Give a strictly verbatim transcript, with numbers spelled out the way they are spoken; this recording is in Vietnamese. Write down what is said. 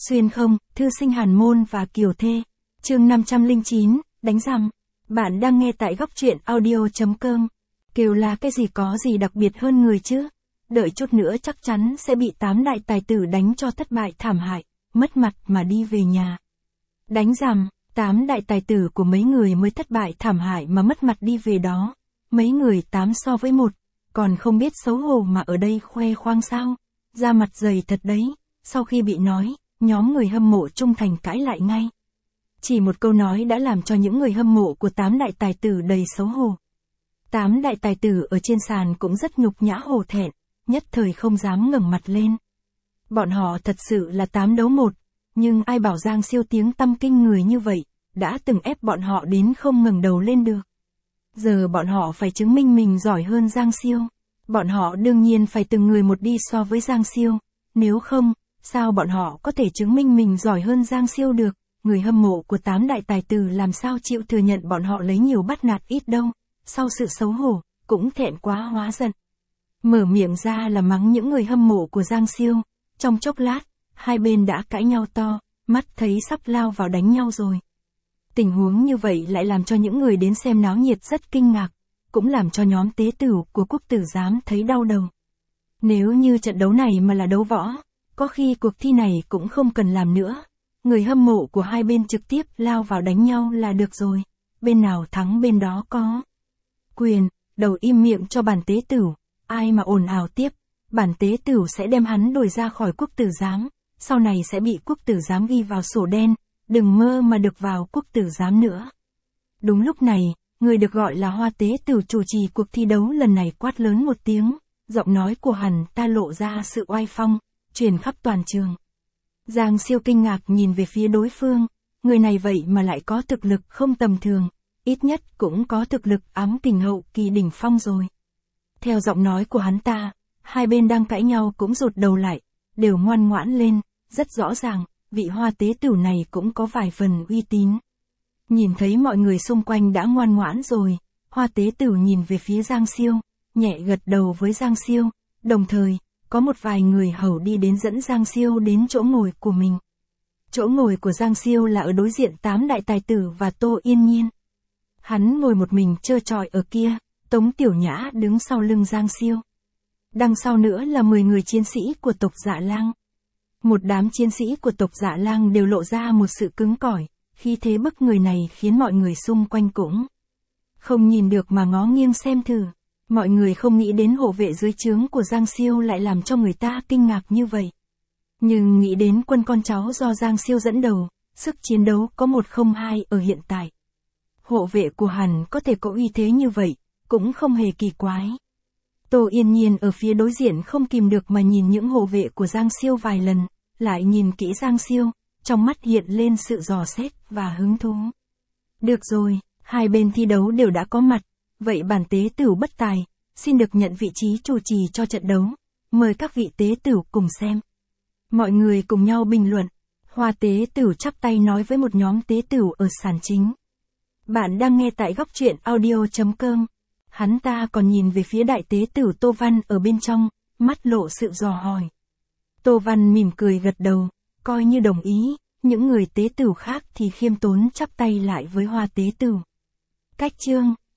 Xuyên không, thư sinh Hàn Môn và Kiều Thê. Chương năm trăm lẻ chín, đánh răng. Bạn đang nghe tại góc truyện audio.com. Kiều là cái gì có gì đặc biệt hơn người chứ? Đợi chút nữa chắc chắn sẽ bị tám đại tài tử đánh cho thất bại thảm hại, mất mặt mà đi về nhà. Đánh rằm, tám đại tài tử của mấy người mới thất bại thảm hại mà mất mặt đi về đó. Mấy người tám so với một, còn không biết xấu hổ mà ở đây khoe khoang sao? Da mặt dày thật đấy. Sau khi bị nói, nhóm người hâm mộ trung thành cãi lại ngay. Chỉ một câu nói đã làm cho những người hâm mộ của tám đại tài tử đầy xấu hổ. Tám đại tài tử ở trên sàn cũng rất nhục nhã hổ thẹn, nhất thời không dám ngẩng mặt lên. Bọn họ thật sự là tám đấu một, nhưng ai bảo Giang Siêu tiếng tăm kinh người như vậy, đã từng ép bọn họ đến không ngẩng đầu lên được. Giờ bọn họ phải chứng minh mình giỏi hơn Giang Siêu. Bọn họ đương nhiên phải từng người một đi so với Giang Siêu, nếu không, sao bọn họ có thể chứng minh mình giỏi hơn Giang Siêu được? Người hâm mộ của tám đại tài tử làm sao chịu thừa nhận bọn họ lấy nhiều bắt nạt ít đâu, sau sự xấu hổ, cũng thẹn quá hóa giận. Mở miệng ra là mắng những người hâm mộ của Giang Siêu, trong chốc lát, hai bên đã cãi nhau to, mắt thấy sắp lao vào đánh nhau rồi. Tình huống như vậy lại làm cho những người đến xem náo nhiệt rất kinh ngạc, cũng làm cho nhóm tế tử của Quốc Tử Giám thấy đau đầu. Nếu như trận đấu này mà là đấu võ, có khi cuộc thi này cũng không cần làm nữa. Người hâm mộ của hai bên trực tiếp lao vào đánh nhau là được rồi. Bên nào thắng bên đó có quyền, đầu im miệng cho bản tế tử. Ai mà ồn ào tiếp, bản tế tử sẽ đem hắn đuổi ra khỏi Quốc Tử Giám. Sau này sẽ bị Quốc Tử Giám ghi vào sổ đen, đừng mơ mà được vào Quốc Tử Giám nữa. Đúng lúc này, người được gọi là Hoa tế tử chủ trì cuộc thi đấu lần này quát lớn một tiếng. Giọng nói của hắn ta lộ ra sự oai phong, truyền khắp toàn trường. Giang Siêu kinh ngạc nhìn về phía đối phương, người này vậy mà lại có thực lực không tầm thường, ít nhất cũng có thực lực ám kình hậu kỳ đỉnh phong rồi. Theo giọng nói của hắn ta, hai bên đang cãi nhau cũng rụt đầu lại, đều ngoan ngoãn lên, rất rõ ràng, vị Hoa tế tử này cũng có vài phần uy tín. Nhìn thấy mọi người xung quanh đã ngoan ngoãn rồi, Hoa tế tử nhìn về phía Giang Siêu, nhẹ gật đầu với Giang Siêu, đồng thời, có một vài người hầu đi đến dẫn Giang Siêu đến chỗ ngồi của mình. Chỗ ngồi của Giang Siêu là ở đối diện tám đại tài tử và Tô Yên Nhiên. Hắn ngồi một mình trơ trọi ở kia, Tống Tiểu Nhã đứng sau lưng Giang Siêu. Đằng sau nữa là mười người chiến sĩ của tộc Dạ Lang. Một đám chiến sĩ của tộc Dạ Lang đều lộ ra một sự cứng cỏi, khí thế bức người này khiến mọi người xung quanh cũng không nhìn được mà ngó nghiêng xem thử. Mọi người không nghĩ đến hộ vệ dưới trướng của Giang Siêu lại làm cho người ta kinh ngạc như vậy. Nhưng nghĩ đến quân con cháu do Giang Siêu dẫn đầu, sức chiến đấu có một không hai ở hiện tại. Hộ vệ của hắn có thể có uy thế như vậy, cũng không hề kỳ quái. Tô Yên Nhiên ở phía đối diện không kìm được mà nhìn những hộ vệ của Giang Siêu vài lần, lại nhìn kỹ Giang Siêu, trong mắt hiện lên sự dò xét và hứng thú. Được rồi, hai bên thi đấu đều đã có mặt. Vậy bản tế tử bất tài, xin được nhận vị trí chủ trì cho trận đấu. Mời các vị tế tử cùng xem. Mọi người cùng nhau bình luận. Hoa tế tử chắp tay nói với một nhóm tế tử ở sàn chính. Bạn đang nghe tại góc truyện audio.com. Hắn ta còn nhìn về phía đại tế tử Tô Văn ở bên trong, mắt lộ sự dò hỏi. Tô Văn mỉm cười gật đầu, coi như đồng ý. Những người tế tử khác thì khiêm tốn chắp tay lại với Hoa tế tử. Cách chương